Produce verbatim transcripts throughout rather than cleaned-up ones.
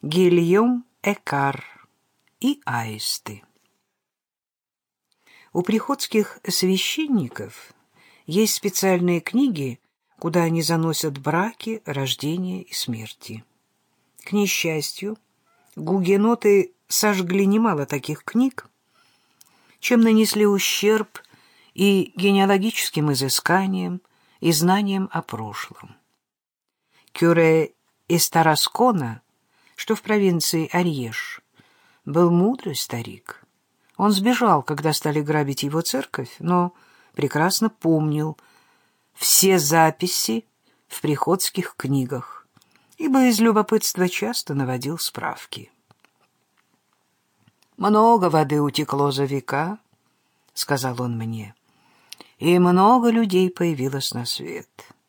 Гильом Экар и аисты. У приходских священников есть специальные книги, куда они заносят браки, рождения и смерти. К несчастью, гугеноты сожгли немало таких книг, чем нанесли ущерб и генеалогическим изысканиям, и знаниям о прошлом. Кюре из Тараскона, что в провинции Арьеж, был мудрый старик. Он сбежал, когда стали грабить его церковь, но прекрасно помнил все записи в приходских книгах, ибо из любопытства часто наводил справки. «Много воды утекло за века», — сказал он мне, — «и много людей появилось на свет.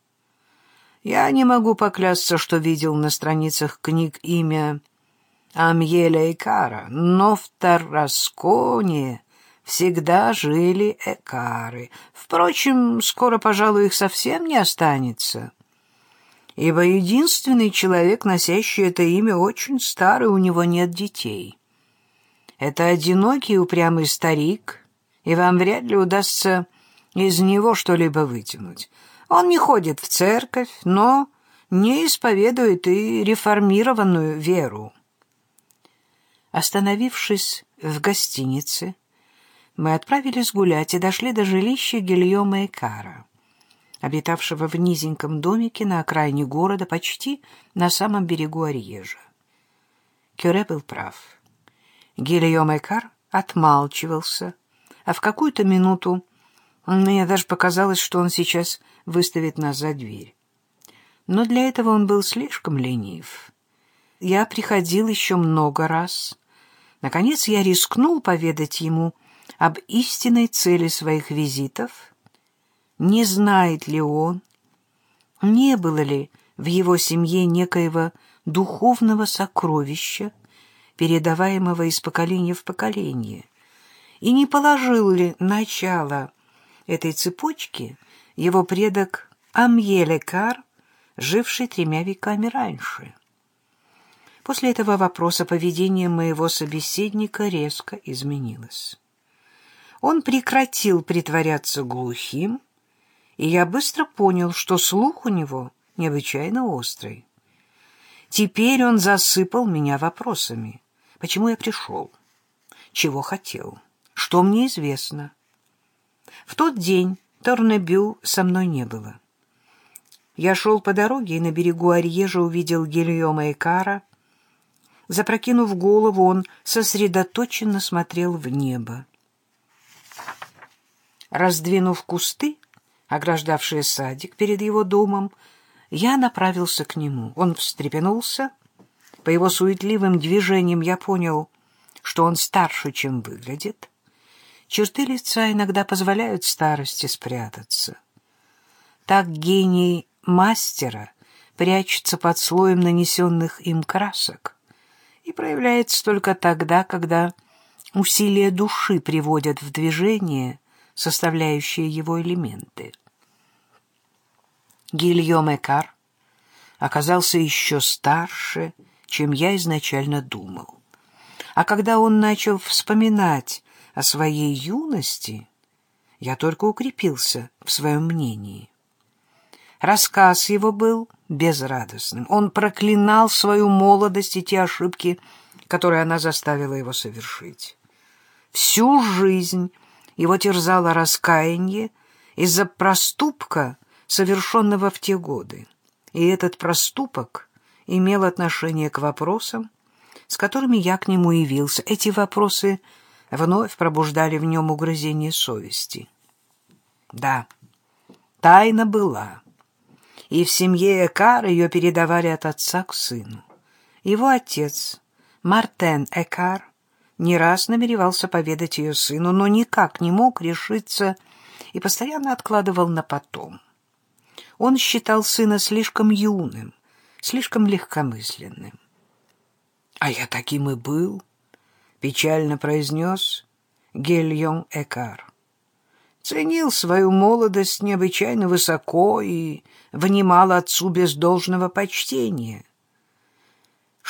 Я не могу поклясться, что видел на страницах книг имя Амьеля Экара, но в Тарасконе всегда жили Экары. Впрочем, скоро, пожалуй, их совсем не останется, ибо единственный человек, носящий это имя, очень старый, у него нет детей. Это одинокий упрямый старик, и вам вряд ли удастся из него что-либо вытянуть. Он не ходит в церковь, но не исповедует и реформированную веру». Остановившись в гостинице, мы отправились гулять и дошли до жилища Гильома Экара, обитавшего в низеньком домике на окраине города, почти на самом берегу Арьежа. Кюре был прав. Гильом Экар отмалчивался, а в какую-то минуту мне даже показалось, что он сейчас выставит нас за дверь. Но для этого он был слишком ленив. Я приходил еще много раз. Наконец я рискнул поведать ему об истинной цели своих визитов. Не знает ли он, не было ли в его семье некоего духовного сокровища, передаваемого из поколения в поколение, и не положил ли начало этой цепочки его предок Амьель Экар, живший тремя веками раньше. После этого вопроса поведение моего собеседника резко изменилось. Он прекратил притворяться глухим, и я быстро понял, что слух у него необычайно острый. Теперь он засыпал меня вопросами. Почему я пришел? Чего хотел? Что мне известно? В тот день Торнебю со мной не было. Я шел по дороге и на берегу Арьежа увидел Гильома Экара. Запрокинув голову, он сосредоточенно смотрел в небо. Раздвинув кусты, ограждавшие садик перед его домом, я направился к нему. Он встрепенулся. По его суетливым движениям я понял, что он старше, чем выглядит. Черты лица иногда позволяют старости спрятаться. Так гений мастера прячется под слоем нанесенных им красок и проявляется только тогда, когда усилия души приводят в движение составляющие его элементы. Гильом Экар оказался еще старше, чем я изначально думал. А когда он начал вспоминать о своей юности, я только укрепился в своем мнении. Рассказ его был безрадостным. Он проклинал свою молодость и те ошибки, которые она заставила его совершить. Всю жизнь его терзало раскаяние из-за проступка, совершенного в те годы. И этот проступок имел отношение к вопросам, с которыми я к нему явился. Эти вопросы вновь пробуждали в нем угрызение совести. Да, тайна была, и в семье Экар ее передавали от отца к сыну. Его отец, Мартен Экар, не раз намеревался поведать ее сыну, но никак не мог решиться и постоянно откладывал на потом. Он считал сына слишком юным, слишком легкомысленным. «А я таким и был», — печально произнес Гильом Экар. Ценил свою молодость необычайно высоко и внимал отцу без должного почтения.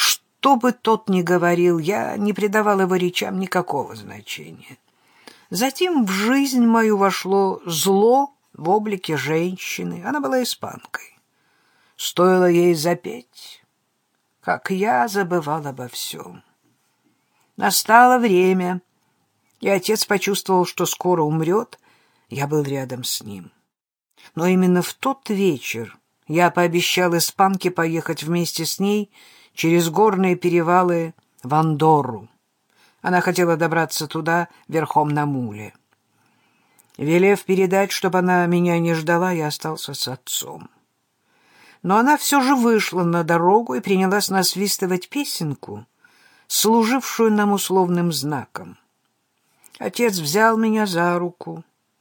Что бы тот ни говорил, я не придавал его речам никакого значения. Затем в жизнь мою вошло зло в облике женщины. Она была испанкой. Стоило ей запеть, как я забывал обо всем. Настало время, и отец почувствовал, что скоро умрет. Я был рядом с ним. Но именно в тот вечер я пообещал испанке поехать вместе с ней через горные перевалы в Андорру. Она хотела добраться туда верхом на муле. Велев передать, чтобы она меня не ждала, я остался с отцом. Но она все же вышла на дорогу и принялась насвистывать песенку, служившую нам условным знаком. Отец взял меня за руку.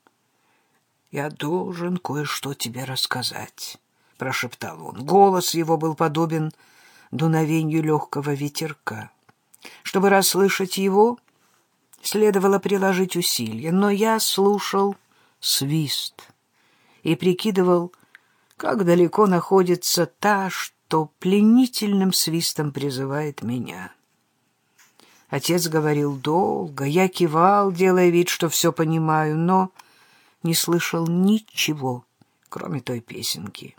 «Я должен кое-что тебе рассказать», — прошептал он. Голос его был подобен дуновению легкого ветерка. Чтобы расслышать его, следовало приложить усилия, но я слушал свист и прикидывал, как далеко находится та, что пленительным свистом призывает меня. Отец говорил долго, я кивал, делая вид, что все понимаю, но не слышал ничего, кроме той песенки.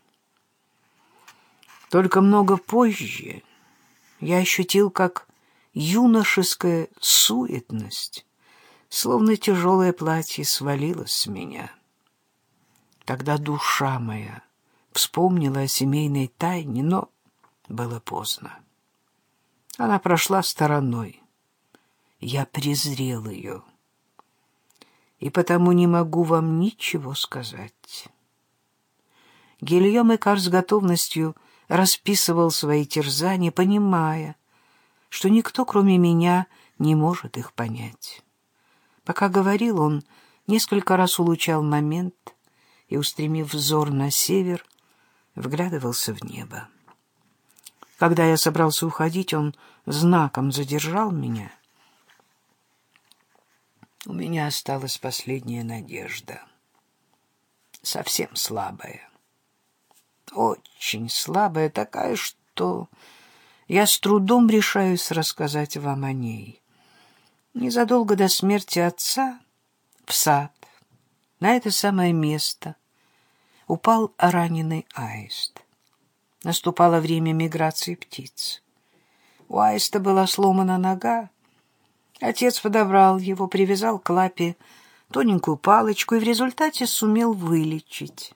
Только много позже я ощутил, как юношеская суетность, словно тяжелое платье, свалилась с меня. Тогда душа моя вспомнила о семейной тайне, но было поздно. Она прошла стороной. Я презрел ее, и потому не могу вам ничего сказать. Гильом Эккар с готовностью расписывал свои терзания, понимая, что никто, кроме меня, не может их понять. Пока говорил, он несколько раз улучшал момент и, устремив взор на север, вглядывался в небо. Когда я собрался уходить, он знаком задержал меня. У меня осталась последняя надежда. Совсем слабая. Очень слабая, такая, что я с трудом решаюсь рассказать вам о ней. Незадолго до смерти отца в сад, на это самое место, упал раненый аист. Наступало время миграции птиц. У аиста была сломана нога. Отец подобрал его, привязал к лапе тоненькую палочку и в результате сумел вылечить.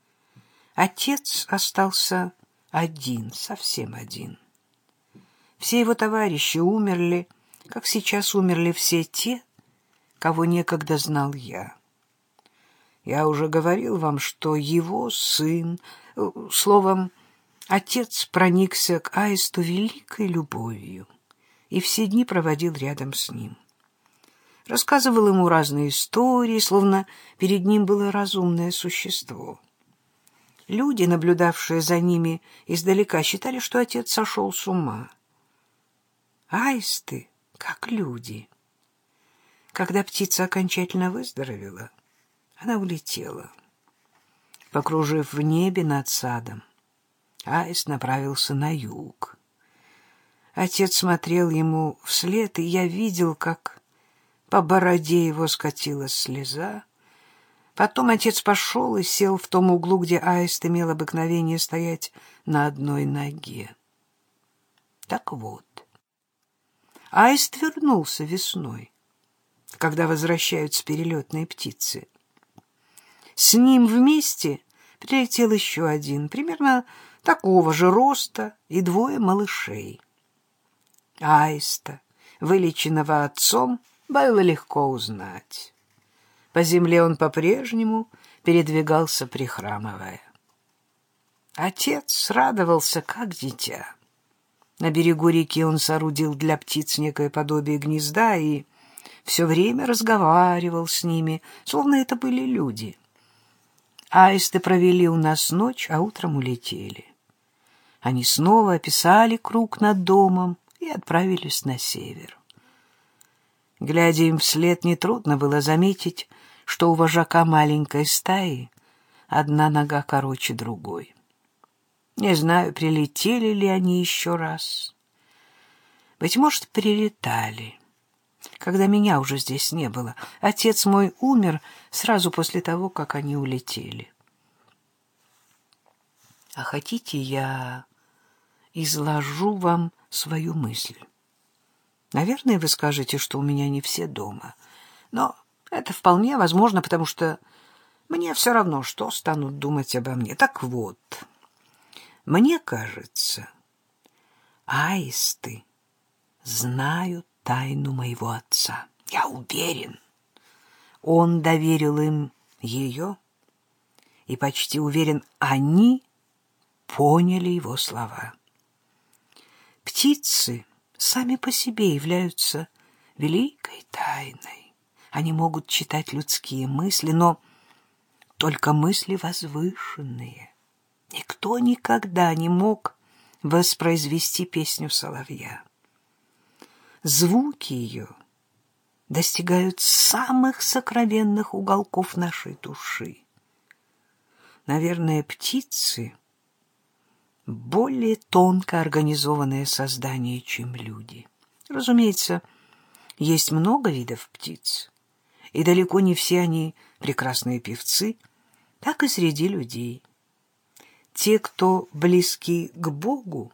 Отец остался один, совсем один. Все его товарищи умерли, как сейчас умерли все те, кого некогда знал я. Я уже говорил вам, что его сын, словом, отец проникся к аисту великой любовью и все дни проводил рядом с ним. Рассказывал ему разные истории, словно перед ним было разумное существо. Люди, наблюдавшие за ними издалека, считали, что отец сошел с ума. Аисты, как люди. Когда птица окончательно выздоровела, она улетела. Покружив в небе над садом, аист направился на юг. Отец смотрел ему вслед, и я видел, как по бороде его скатилась слеза. Потом отец пошел и сел в том углу, где аист имел обыкновение стоять на одной ноге. Так вот, аист вернулся весной, когда возвращаются перелетные птицы. С ним вместе прилетел еще один, примерно такого же роста, и двое малышей. Аиста, вылеченного отцом, было легко узнать. По земле он по-прежнему передвигался, прихрамывая. Отец радовался, как дитя. На берегу реки он соорудил для птиц некое подобие гнезда и все время разговаривал с ними, словно это были люди. Аисты провели у нас ночь, а утром улетели. Они снова описали круг над домом и отправились на север. Глядя им вслед, нетрудно было заметить, что у вожака маленькой стаи одна нога короче другой. Не знаю, прилетели ли они еще раз. Быть может, прилетали, когда меня уже здесь не было. Отец мой умер сразу после того, как они улетели. А хотите, я изложу вам свою мысль? Наверное, вы скажете, что у меня не все дома. Но это вполне возможно, потому что мне все равно, что станут думать обо мне. Так вот, мне кажется, аисты знают тайну моего отца. Я уверен, он доверил им ее, и почти уверен, они поняли его слова. Птицы сами по себе являются великой тайной. Они могут читать людские мысли, но только мысли возвышенные. Никто никогда не мог воспроизвести песню соловья. Звуки ее достигают самых сокровенных уголков нашей души. Наверное, птицы — более тонко организованное создание, чем люди. Разумеется, есть много видов птиц, и далеко не все они прекрасные певцы, так и среди людей. Те, кто близки к Богу,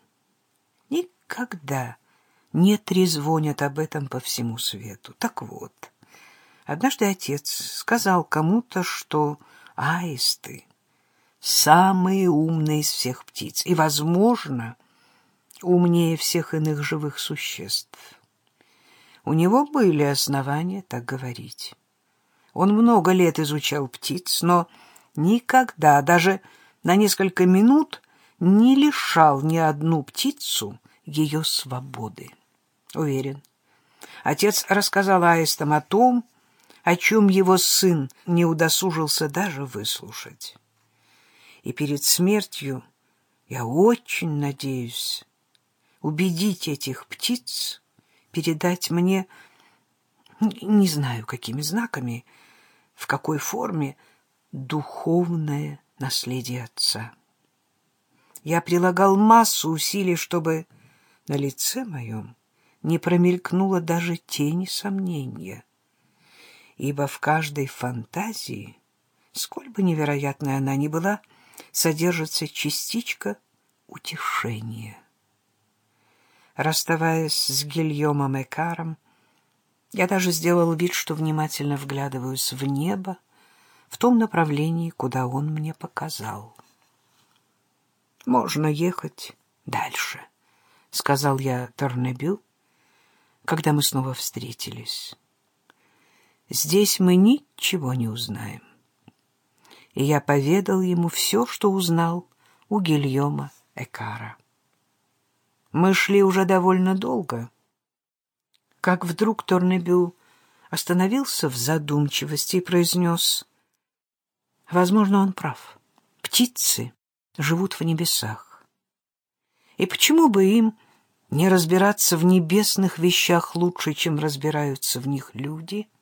никогда не трезвонят об этом по всему свету. Так вот, однажды отец сказал кому-то, что аисты самые умные из всех птиц и, возможно, умнее всех иных живых существ. У него были основания так говорить. Он много лет изучал птиц, но никогда, даже на несколько минут, не лишал ни одну птицу ее свободы. Уверен, отец рассказал аистам о том, о чем его сын не удосужился даже выслушать. И перед смертью я очень надеюсь убедить этих птиц передать мне, не знаю, какими знаками, в какой форме, духовное наследие отца. Я прилагал массу усилий, чтобы на лице моем не промелькнуло даже тени сомнения, ибо в каждой фантазии, сколь бы невероятной она ни была, содержится частичка утешения. Расставаясь с Гильомом Экаром, я даже сделал вид, что внимательно вглядываюсь в небо, в том направлении, куда он мне показал. «Можно ехать дальше», — сказал я Торнебю, когда мы снова встретились. «Здесь мы ничего не узнаем». И я поведал ему все, что узнал у Гильома Экара. Мы шли уже довольно долго, как вдруг Торнебю остановился в задумчивости и произнес: «Возможно, он прав. Птицы живут в небесах. И почему бы им не разбираться в небесных вещах лучше, чем разбираются в них люди?»